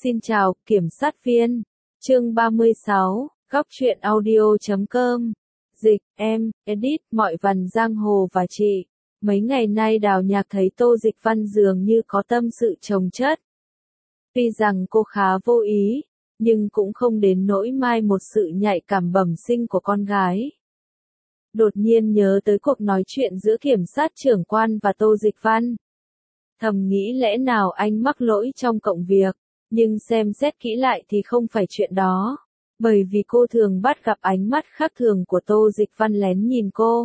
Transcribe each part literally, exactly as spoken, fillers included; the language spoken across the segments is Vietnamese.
Xin chào, kiểm sát viên. Chương ba mươi sáu, góc truyện audio chấm com. Dịch, em, edit, mọi vần giang hồ và chị. Mấy ngày nay Đào Nhạc thấy Tô Dịch Văn dường như có tâm sự chồng chất. Tuy rằng cô khá vô ý, nhưng cũng không đến nỗi mai một sự nhạy cảm bẩm sinh của con gái. Đột nhiên nhớ tới cuộc nói chuyện giữa kiểm sát trưởng quan và Tô Dịch Văn. Thầm nghĩ lẽ nào anh mắc lỗi trong công việc, nhưng xem xét kỹ lại thì không phải chuyện đó. Bởi vì cô thường bắt gặp ánh mắt khác thường của Tô Dịch Văn lén nhìn cô.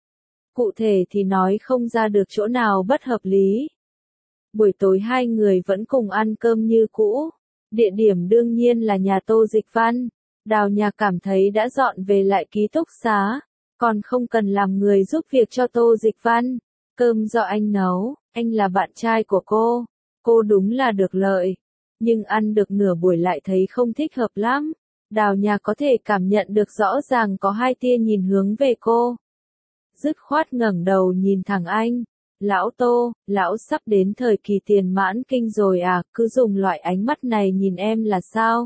Cụ thể thì nói không ra được chỗ nào bất hợp lý. Buổi tối hai người vẫn cùng ăn cơm như cũ. Địa điểm đương nhiên là nhà Tô Dịch Văn. Đào Nhạc cảm thấy đã dọn về lại ký túc xá, còn không cần làm người giúp việc cho Tô Dịch Văn. Cơm do anh nấu, anh là bạn trai của cô. Cô đúng là được lợi. Nhưng ăn được nửa buổi lại thấy không thích hợp lắm. Đào Nhạc có thể cảm nhận được rõ ràng có hai tia nhìn hướng về cô. Dứt khoát ngẩng đầu nhìn thẳng anh. Lão Tô, lão sắp đến thời kỳ tiền mãn kinh rồi à, cứ dùng loại ánh mắt này nhìn em là sao?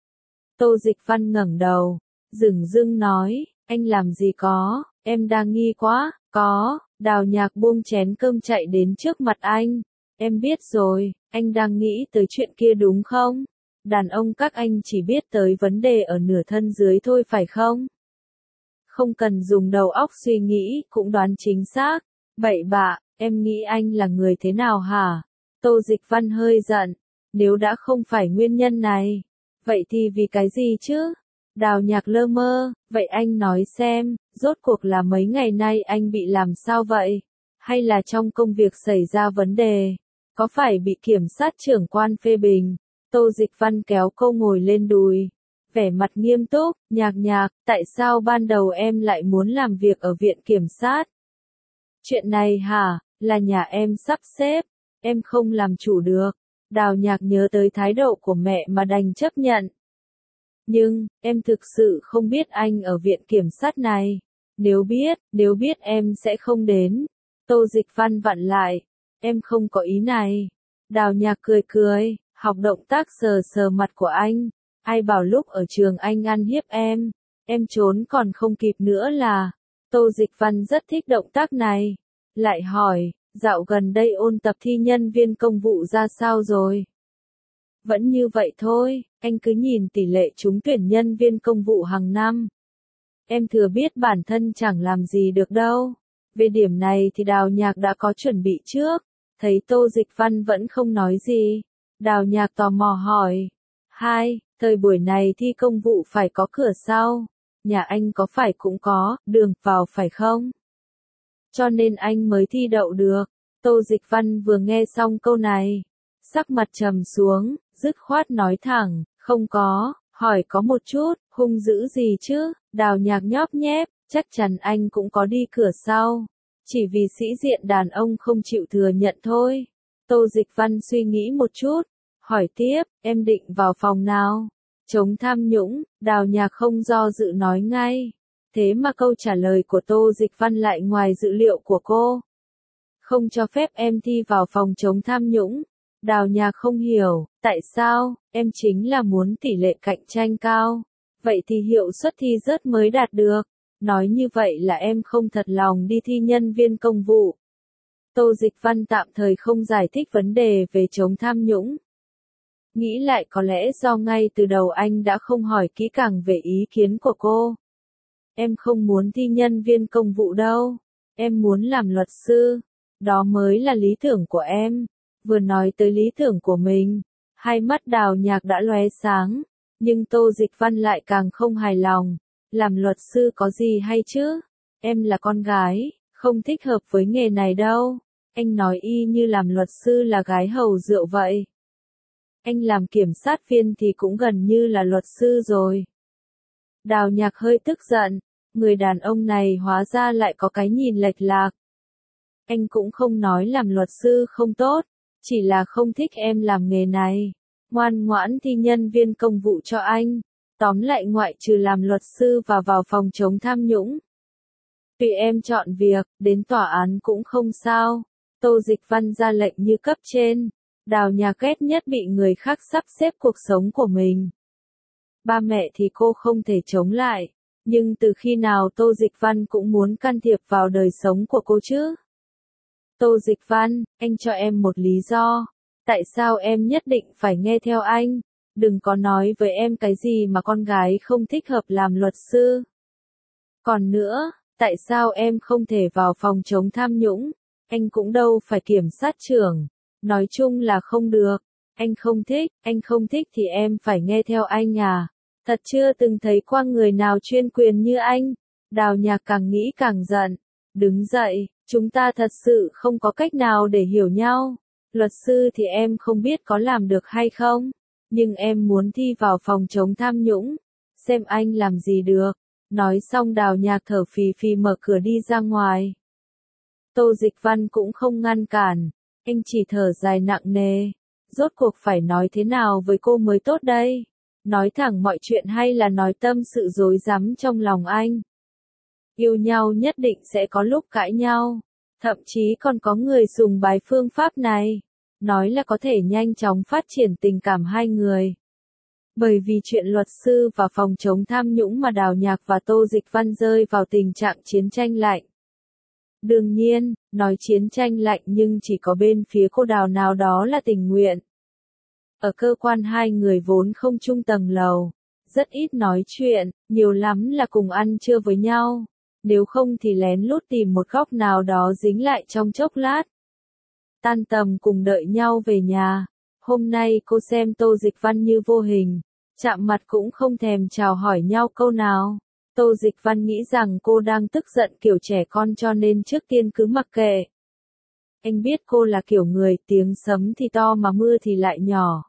Tô Dịch Văn ngẩng đầu, dửng dưng nói, anh làm gì có, em đang nghi quá, có. Đào Nhạc buông chén cơm chạy đến trước mặt anh. Em biết rồi, anh đang nghĩ tới chuyện kia đúng không? Đàn ông các anh chỉ biết tới vấn đề ở nửa thân dưới thôi phải không? Không cần dùng đầu óc suy nghĩ cũng đoán chính xác. Bậy bạ, em nghĩ anh là người thế nào hả? Tô Dịch Văn hơi giận. Nếu đã không phải nguyên nhân này, vậy thì vì cái gì chứ? Đào Nhạc lơ mơ, vậy anh nói xem, rốt cuộc là mấy ngày nay anh bị làm sao vậy? Hay là trong công việc xảy ra vấn đề? Có phải bị kiểm sát trưởng quan phê bình? Tô Dịch Văn kéo cô ngồi lên đùi. Vẻ mặt nghiêm túc, Nhạc Nhạc, tại sao ban đầu em lại muốn làm việc ở viện kiểm sát? Chuyện này hả, là nhà em sắp xếp, em không làm chủ được. Đào Nhạc nhớ tới thái độ của mẹ mà đành chấp nhận. Nhưng, em thực sự không biết anh ở viện kiểm sát này. Nếu biết, nếu biết em sẽ không đến. Tô Dịch Văn vặn lại. Em không có ý này. Đào Nhạc cười cười, học động tác sờ sờ mặt của anh. Ai bảo lúc ở trường anh ăn hiếp em. Em trốn còn không kịp nữa là. Tô Dịch Văn rất thích động tác này. Lại hỏi, dạo gần đây ôn tập thi nhân viên công vụ ra sao rồi? Vẫn như vậy thôi, anh cứ nhìn tỷ lệ trúng tuyển nhân viên công vụ hàng năm. Em thừa biết bản thân chẳng làm gì được đâu. Về điểm này thì Đào Nhạc đã có chuẩn bị trước. Thấy Tô Dịch Văn vẫn không nói gì. Đào Nhạc tò mò hỏi. Hai, thời buổi này thi công vụ phải có cửa sau. Nhà anh có phải cũng có, đường vào phải không? Cho nên anh mới thi đậu được. Tô Dịch Văn vừa nghe xong câu này. Sắc mặt trầm xuống, dứt khoát nói thẳng, không có, hỏi có một chút, hung dữ gì chứ? Đào Nhạc nhóp nhép, chắc chắn anh cũng có đi cửa sau. Chỉ vì sĩ diện đàn ông không chịu thừa nhận thôi. Tô Dịch Văn suy nghĩ một chút, hỏi tiếp, em định vào phòng nào? Chống tham nhũng, Đào Nhạc không do dự nói ngay. Thế mà câu trả lời của Tô Dịch Văn lại ngoài dự liệu của cô. Không cho phép em thi vào phòng chống tham nhũng. Đào Nhạc không hiểu, tại sao, em chính là muốn tỷ lệ cạnh tranh cao. Vậy thì hiệu suất thi rớt mới đạt được. Nói như vậy là em không thật lòng đi thi nhân viên công vụ. Tô Dịch Văn tạm thời không giải thích vấn đề về chống tham nhũng. Nghĩ lại có lẽ do ngay từ đầu anh đã không hỏi kỹ càng về ý kiến của cô. Em không muốn thi nhân viên công vụ đâu. Em muốn làm luật sư. Đó mới là lý tưởng của em. Vừa nói tới lý tưởng của mình, hai mắt Đào Nhạc đã lóe sáng. Nhưng Tô Dịch Văn lại càng không hài lòng. Làm luật sư có gì hay chứ? Em là con gái, không thích hợp với nghề này đâu. Anh nói y như làm luật sư là gái hầu rượu vậy. Anh làm kiểm sát viên thì cũng gần như là luật sư rồi. Đào Nhạc hơi tức giận. Người đàn ông này hóa ra lại có cái nhìn lệch lạc. Anh cũng không nói làm luật sư không tốt. Chỉ là không thích em làm nghề này. Ngoan ngoãn thi nhân viên công vụ cho anh. Tóm lại ngoại trừ làm luật sư và vào phòng chống tham nhũng. Tùy em chọn việc, đến tòa án cũng không sao. Tô Dịch Văn ra lệnh như cấp trên. Đào Nhạc ghét nhất bị người khác sắp xếp cuộc sống của mình. Ba mẹ thì cô không thể chống lại, nhưng từ khi nào Tô Dịch Văn cũng muốn can thiệp vào đời sống của cô chứ? Tô Dịch Văn, anh cho em một lý do. Tại sao em nhất định phải nghe theo anh? Đừng có nói với em cái gì mà con gái không thích hợp làm luật sư. Còn nữa, tại sao em không thể vào phòng chống tham nhũng? Anh cũng đâu phải kiểm sát trưởng. Nói chung là không được. Anh không thích, anh không thích thì em phải nghe theo anh à? Thật chưa từng thấy qua người nào chuyên quyền như anh. Đào Nhạc càng nghĩ càng giận. Đứng dậy, chúng ta thật sự không có cách nào để hiểu nhau. Luật sư thì em không biết có làm được hay không. Nhưng em muốn thi vào phòng chống tham nhũng. Xem anh làm gì được. Nói xong Đào Nhạc thở phì phì mở cửa đi ra ngoài. Tô Dịch Văn cũng không ngăn cản. Anh chỉ thở dài nặng nề. Rốt cuộc phải nói thế nào với cô mới tốt đây? Nói thẳng mọi chuyện hay là nói tâm sự rối rắm trong lòng anh? Yêu nhau nhất định sẽ có lúc cãi nhau. Thậm chí còn có người dùng bài phương pháp này. Nói là có thể nhanh chóng phát triển tình cảm hai người. Bởi vì chuyện luật sư và phòng chống tham nhũng mà Đào Nhạc và Tô Dịch Văn rơi vào tình trạng chiến tranh lạnh. Đương nhiên, nói chiến tranh lạnh nhưng chỉ có bên phía cô Đào nào đó là tình nguyện. Ở cơ quan hai người vốn không chung tầng lầu, rất ít nói chuyện, nhiều lắm là cùng ăn trưa với nhau, nếu không thì lén lút tìm một góc nào đó dính lại trong chốc lát. Tan tầm cùng đợi nhau về nhà, hôm nay cô xem Tô Dịch Văn như vô hình, chạm mặt cũng không thèm chào hỏi nhau câu nào. Tô Dịch Văn nghĩ rằng cô đang tức giận kiểu trẻ con cho nên trước tiên cứ mặc kệ. Anh biết cô là kiểu người tiếng sấm thì to mà mưa thì lại nhỏ.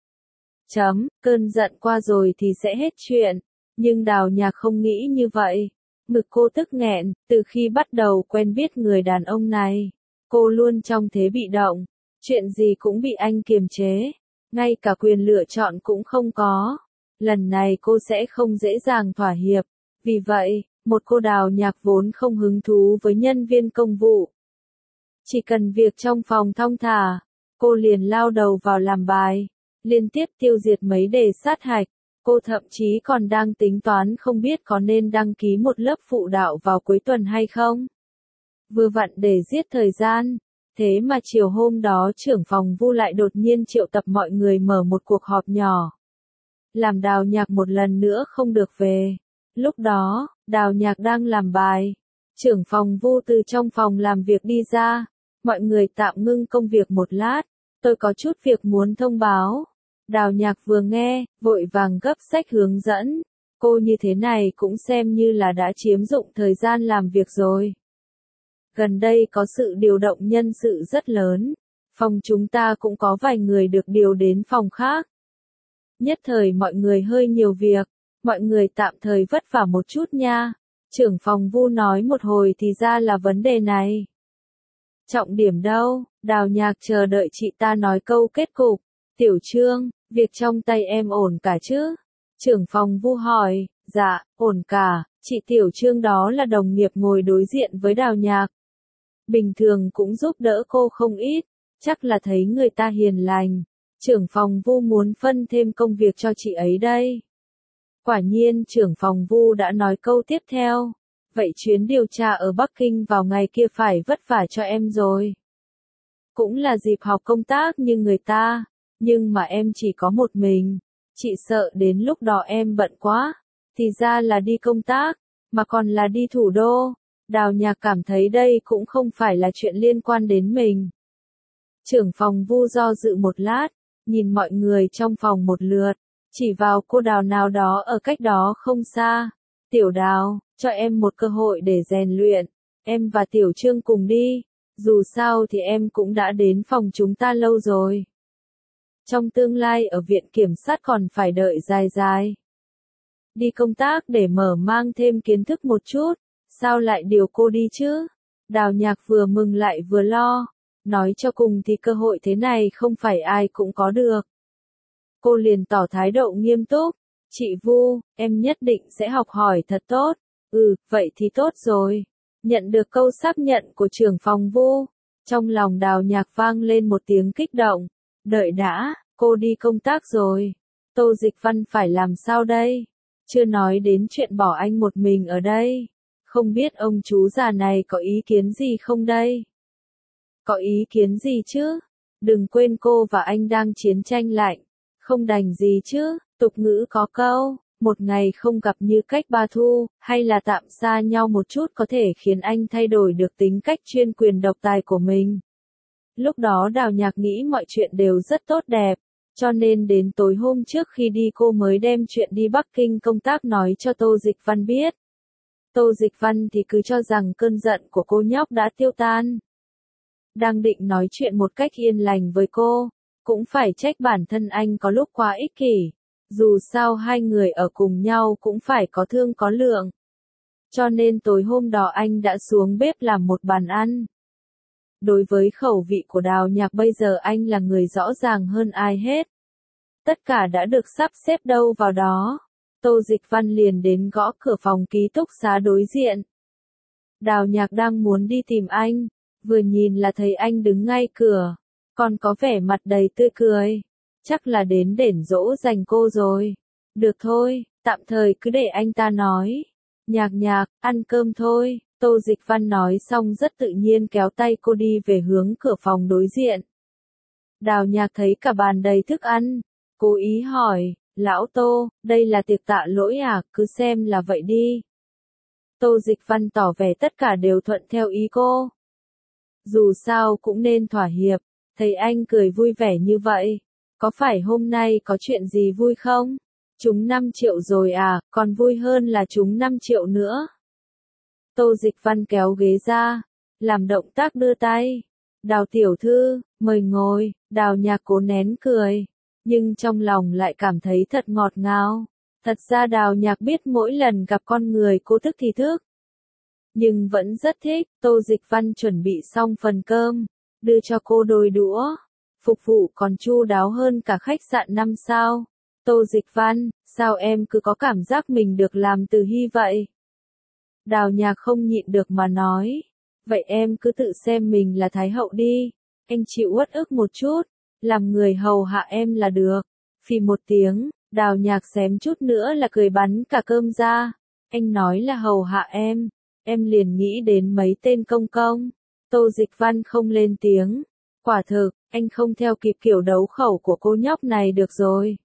Chấm, cơn giận qua rồi thì sẽ hết chuyện. Nhưng Đào Nhạc không nghĩ như vậy. Ngực cô tức nghẹn, từ khi bắt đầu quen biết người đàn ông này. Cô luôn trong thế bị động. Chuyện gì cũng bị anh kiềm chế. Ngay cả quyền lựa chọn cũng không có. Lần này cô sẽ không dễ dàng thỏa hiệp. Vì vậy, một cô Đào Nhạc vốn không hứng thú với nhân viên công vụ. Chỉ cần việc trong phòng thong thả, cô liền lao đầu vào làm bài, liên tiếp tiêu diệt mấy đề sát hạch. Cô thậm chí còn đang tính toán không biết có nên đăng ký một lớp phụ đạo vào cuối tuần hay không. Vừa vặn để giết thời gian, thế mà chiều hôm đó trưởng phòng Vu lại đột nhiên triệu tập mọi người mở một cuộc họp nhỏ. Làm Đào Nhạc một lần nữa không được về. Lúc đó, Đào Nhạc đang làm bài. Trưởng phòng Vu từ trong phòng làm việc đi ra. Mọi người tạm ngưng công việc một lát. Tôi có chút việc muốn thông báo. Đào Nhạc vừa nghe, vội vàng gấp sách hướng dẫn. Cô như thế này cũng xem như là đã chiếm dụng thời gian làm việc rồi. Gần đây có sự điều động nhân sự rất lớn. Phòng chúng ta cũng có vài người được điều đến phòng khác. Nhất thời mọi người hơi nhiều việc. Mọi người tạm thời vất vả một chút nha. Trưởng phòng Vu nói một hồi thì ra là vấn đề này. Trọng điểm đâu? Đào Nhạc chờ đợi chị ta nói câu kết cục. Tiểu Trương, việc trong tay em ổn cả chứ? Trưởng phòng Vu hỏi. Dạ, ổn cả. Chị Tiểu Trương đó là đồng nghiệp ngồi đối diện với Đào Nhạc. Bình thường cũng giúp đỡ cô không ít. Chắc là thấy người ta hiền lành. Trưởng phòng Vu muốn phân thêm công việc cho chị ấy đây. Quả nhiên trưởng phòng Vu đã nói câu tiếp theo. Vậy chuyến điều tra ở Bắc Kinh vào ngày kia phải vất vả cho em rồi. Cũng là dịp học công tác như người ta. Nhưng mà em chỉ có một mình. Chị sợ đến lúc đó em bận quá. Thì ra là đi công tác. Mà còn là đi thủ đô. Đào Nhạc cảm thấy đây cũng không phải là chuyện liên quan đến mình. Trưởng phòng Vu do dự một lát. Nhìn mọi người trong phòng một lượt. Chỉ vào cô Đào nào đó ở cách đó không xa. Tiểu Đào, cho em một cơ hội để rèn luyện. Em và Tiểu Trương cùng đi. Dù sao thì em cũng đã đến phòng chúng ta lâu rồi. Trong tương lai ở viện kiểm sát còn phải đợi dài dài. Đi công tác để mở mang thêm kiến thức một chút. Sao lại điều cô đi chứ? Đào Nhạc vừa mừng lại vừa lo. Nói cho cùng thì cơ hội thế này không phải ai cũng có được. Cô liền tỏ thái độ nghiêm túc. Chị Vu, em nhất định sẽ học hỏi thật tốt. Ừ, vậy thì tốt rồi. Nhận được câu xác nhận của trưởng phòng Vu. Trong lòng Đào Nhạc vang lên một tiếng kích động. Đợi đã, cô đi công tác rồi. Tô Dịch Văn phải làm sao đây? Chưa nói đến chuyện bỏ anh một mình ở đây. Không biết ông chú già này có ý kiến gì không đây? Có ý kiến gì chứ? Đừng quên cô và anh đang chiến tranh lạnh. Không đành gì chứ, tục ngữ có câu, một ngày không gặp như cách ba thu, hay là tạm xa nhau một chút có thể khiến anh thay đổi được tính cách chuyên quyền độc tài của mình. Lúc đó Đào Nhạc nghĩ mọi chuyện đều rất tốt đẹp, cho nên đến tối hôm trước khi đi cô mới đem chuyện đi Bắc Kinh công tác nói cho Tô Dịch Văn biết. Tô Dịch Văn thì cứ cho rằng cơn giận của cô nhóc đã tiêu tan. Đang định nói chuyện một cách yên lành với cô, cũng phải trách bản thân anh có lúc quá ích kỷ. Dù sao hai người ở cùng nhau cũng phải có thương có lượng. Cho nên tối hôm đó anh đã xuống bếp làm một bàn ăn. Đối với khẩu vị của Đào Nhạc bây giờ anh là người rõ ràng hơn ai hết. Tất cả đã được sắp xếp đâu vào đó. Tô Dịch Văn liền đến gõ cửa phòng ký túc xá đối diện. Đào Nhạc đang muốn đi tìm anh, vừa nhìn là thấy anh đứng ngay cửa, còn có vẻ mặt đầy tươi cười. Chắc là đến đền dỗ dành cô rồi. Được thôi, tạm thời cứ để anh ta nói. Nhạc Nhạc, ăn cơm thôi. Tô Dịch Văn nói xong rất tự nhiên kéo tay cô đi về hướng cửa phòng đối diện. Đào Nhạc thấy cả bàn đầy thức ăn, cố ý hỏi, lão Tô, đây là tiệc tạ lỗi à, cứ xem là vậy đi. Tô Dịch Văn tỏ vẻ tất cả đều thuận theo ý cô. Dù sao cũng nên thỏa hiệp, thấy anh cười vui vẻ như vậy. Có phải hôm nay có chuyện gì vui không? Trúng năm triệu rồi à, còn vui hơn là trúng năm triệu nữa. Tô Dịch Văn kéo ghế ra, làm động tác đưa tay. Đào tiểu thư, mời ngồi. Đào Nhạc cố nén cười, nhưng trong lòng lại cảm thấy thật ngọt ngào. Thật ra Đào Nhạc biết mỗi lần gặp con người cô thức thì thức. Nhưng vẫn rất thích. Tô Dịch Văn chuẩn bị xong phần cơm, đưa cho cô đôi đũa. Phục vụ còn chu đáo hơn cả khách sạn năm sao. Tô Dịch Văn, sao em cứ có cảm giác mình được làm từ hy vậy? Đào Nhạc không nhịn được mà nói. Vậy em cứ tự xem mình là Thái Hậu đi. Anh chịu uất ức một chút, làm người hầu hạ em là được. Phì một tiếng, Đào Nhạc xém chút nữa là cười bắn cả cơm ra. Anh nói là hầu hạ em, em liền nghĩ đến mấy tên công công. Tô Dịch Văn không lên tiếng. Quả thực, anh không theo kịp kiểu đấu khẩu của cô nhóc này được rồi.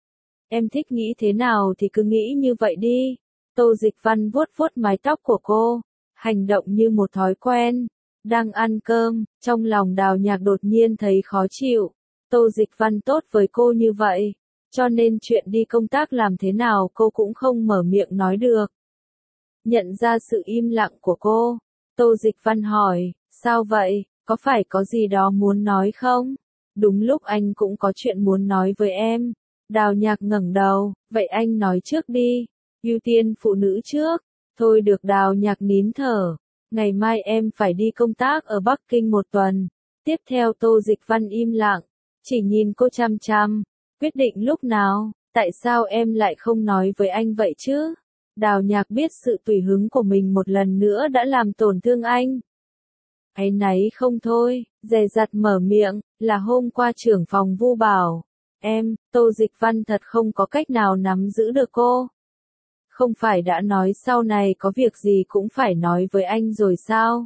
Em thích nghĩ thế nào thì cứ nghĩ như vậy đi. Tô Dịch Văn vuốt vuốt mái tóc của cô, hành động như một thói quen. Đang ăn cơm, trong lòng Đào Nhạc đột nhiên thấy khó chịu. Tô Dịch Văn tốt với cô như vậy, cho nên chuyện đi công tác làm thế nào cô cũng không mở miệng nói được. Nhận ra sự im lặng của cô, Tô Dịch Văn hỏi, sao vậy, có phải có gì đó muốn nói không? Đúng lúc anh cũng có chuyện muốn nói với em. Đào Nhạc ngẩng đầu, vậy anh nói trước đi, ưu tiên phụ nữ trước. Thôi được. Đào Nhạc nín thở, ngày mai em phải đi công tác ở Bắc Kinh một tuần. Tiếp theo Tô Dịch Văn im lặng, chỉ nhìn cô chăm chăm, quyết định lúc nào, tại sao em lại không nói với anh vậy chứ? Đào Nhạc biết sự tùy hứng của mình một lần nữa đã làm tổn thương anh. Áy náy không thôi, dè dặt mở miệng, là hôm qua trưởng phòng Vu bảo. Em, Tô Dịch Văn thật không có cách nào nắm giữ được cô. Không phải đã nói sau này có việc gì cũng phải nói với anh rồi sao?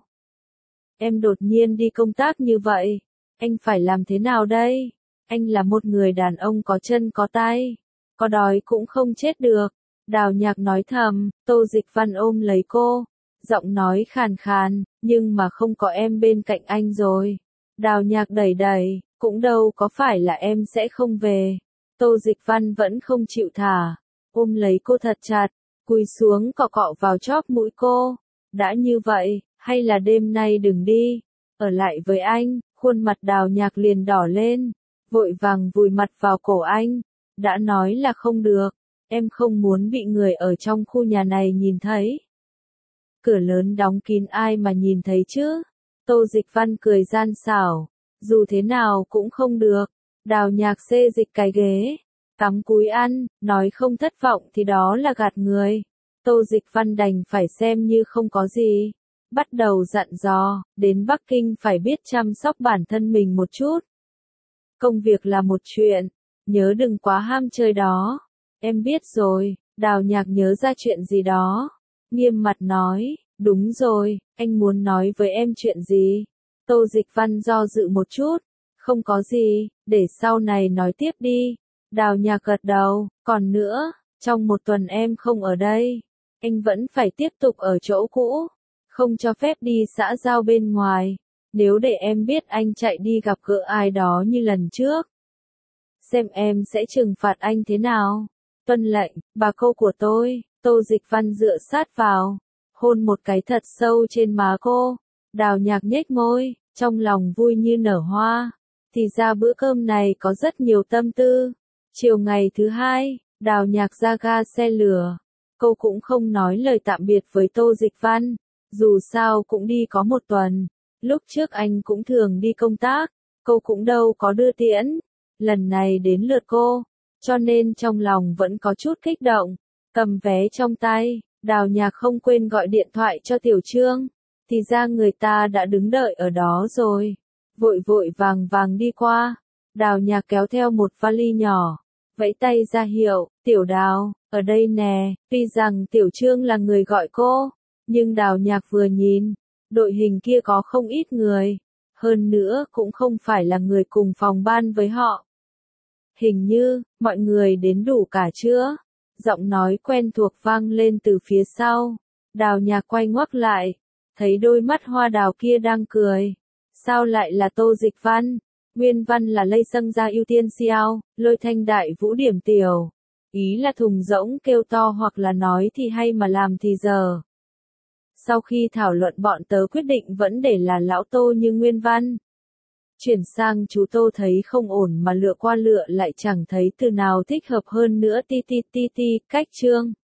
Em đột nhiên đi công tác như vậy, anh phải làm thế nào đây? Anh là một người đàn ông có chân có tay, có đói cũng không chết được. Đào Nhạc nói thầm. Tô Dịch Văn ôm lấy cô, giọng nói khàn khàn, nhưng mà không có em bên cạnh anh rồi. Đào Nhạc đẩy đẩy, cũng đâu có phải là em sẽ không về. Tô Dịch Văn vẫn không chịu thả, ôm lấy cô thật chặt, cúi xuống cọ cọ vào chóp mũi cô. Đã như vậy, hay là đêm nay đừng đi, ở lại với anh. Khuôn mặt Đào Nhạc liền đỏ lên, vội vàng vùi mặt vào cổ anh. Đã nói là không được, em không muốn bị người ở trong khu nhà này nhìn thấy. Cửa lớn đóng kín ai mà nhìn thấy chứ? Tô Dịch Văn cười gian xảo, dù thế nào cũng không được. Đào Nhạc xê dịch cái ghế, cắm cúi ăn, nói không thất vọng thì đó là gạt người. Tô Dịch Văn đành phải xem như không có gì. Bắt đầu dặn dò, đến Bắc Kinh phải biết chăm sóc bản thân mình một chút. Công việc là một chuyện, nhớ đừng quá ham chơi đó. Em biết rồi, Đào Nhạc nhớ ra chuyện gì đó. Nghiêm mặt nói, đúng rồi, anh muốn nói với em chuyện gì? Tô Dịch Văn do dự một chút, không có gì, để sau này nói tiếp đi. Đào Nhạc gật đầu, còn nữa, trong một tuần em không ở đây, anh vẫn phải tiếp tục ở chỗ cũ, không cho phép đi xã giao bên ngoài. Nếu để em biết anh chạy đi gặp gỡ ai đó như lần trước, xem em sẽ trừng phạt anh thế nào. Tuân lệnh, bà cô của tôi. Tô Dịch Văn dựa sát vào, hôn một cái thật sâu trên má cô. Đào Nhạc nhếch môi, trong lòng vui như nở hoa. Thì ra bữa cơm này có rất nhiều tâm tư. Chiều ngày thứ hai, Đào Nhạc ra ga xe lửa. Cô cũng không nói lời tạm biệt với Tô Dịch Văn, dù sao cũng đi có một tuần. Lúc trước anh cũng thường đi công tác, cô cũng đâu có đưa tiễn. Lần này đến lượt cô, cho nên trong lòng vẫn có chút kích động. Cầm vé trong tay, Đào Nhạc không quên gọi điện thoại cho Tiểu Trương. Thì ra người ta đã đứng đợi ở đó rồi. Vội vội vàng vàng đi qua. Đào Nhạc kéo theo một vali nhỏ, vẫy tay ra hiệu, Tiểu Đào, ở đây nè. Tuy rằng Tiểu Trương là người gọi cô, nhưng Đào Nhạc vừa nhìn, đội hình kia có không ít người. Hơn nữa cũng không phải là người cùng phòng ban với họ. Hình như, mọi người đến đủ cả chưa? Giọng nói quen thuộc vang lên từ phía sau. Đào Nhạc quay ngoắc lại, thấy đôi mắt hoa đào kia đang cười. Sao lại là Tô Dịch Văn? Nguyên văn là lây sâng ra ưu tiên xiao, lôi thanh đại vũ điểm tiểu. Ý là thùng rỗng kêu to hoặc là nói thì hay mà làm thì giờ. Sau khi thảo luận bọn tớ quyết định vẫn để là lão Tô như nguyên văn. Chuyển sang chú Tô thấy không ổn mà lựa qua lựa lại chẳng thấy từ nào thích hợp hơn nữa ti ti ti ti, cách chương.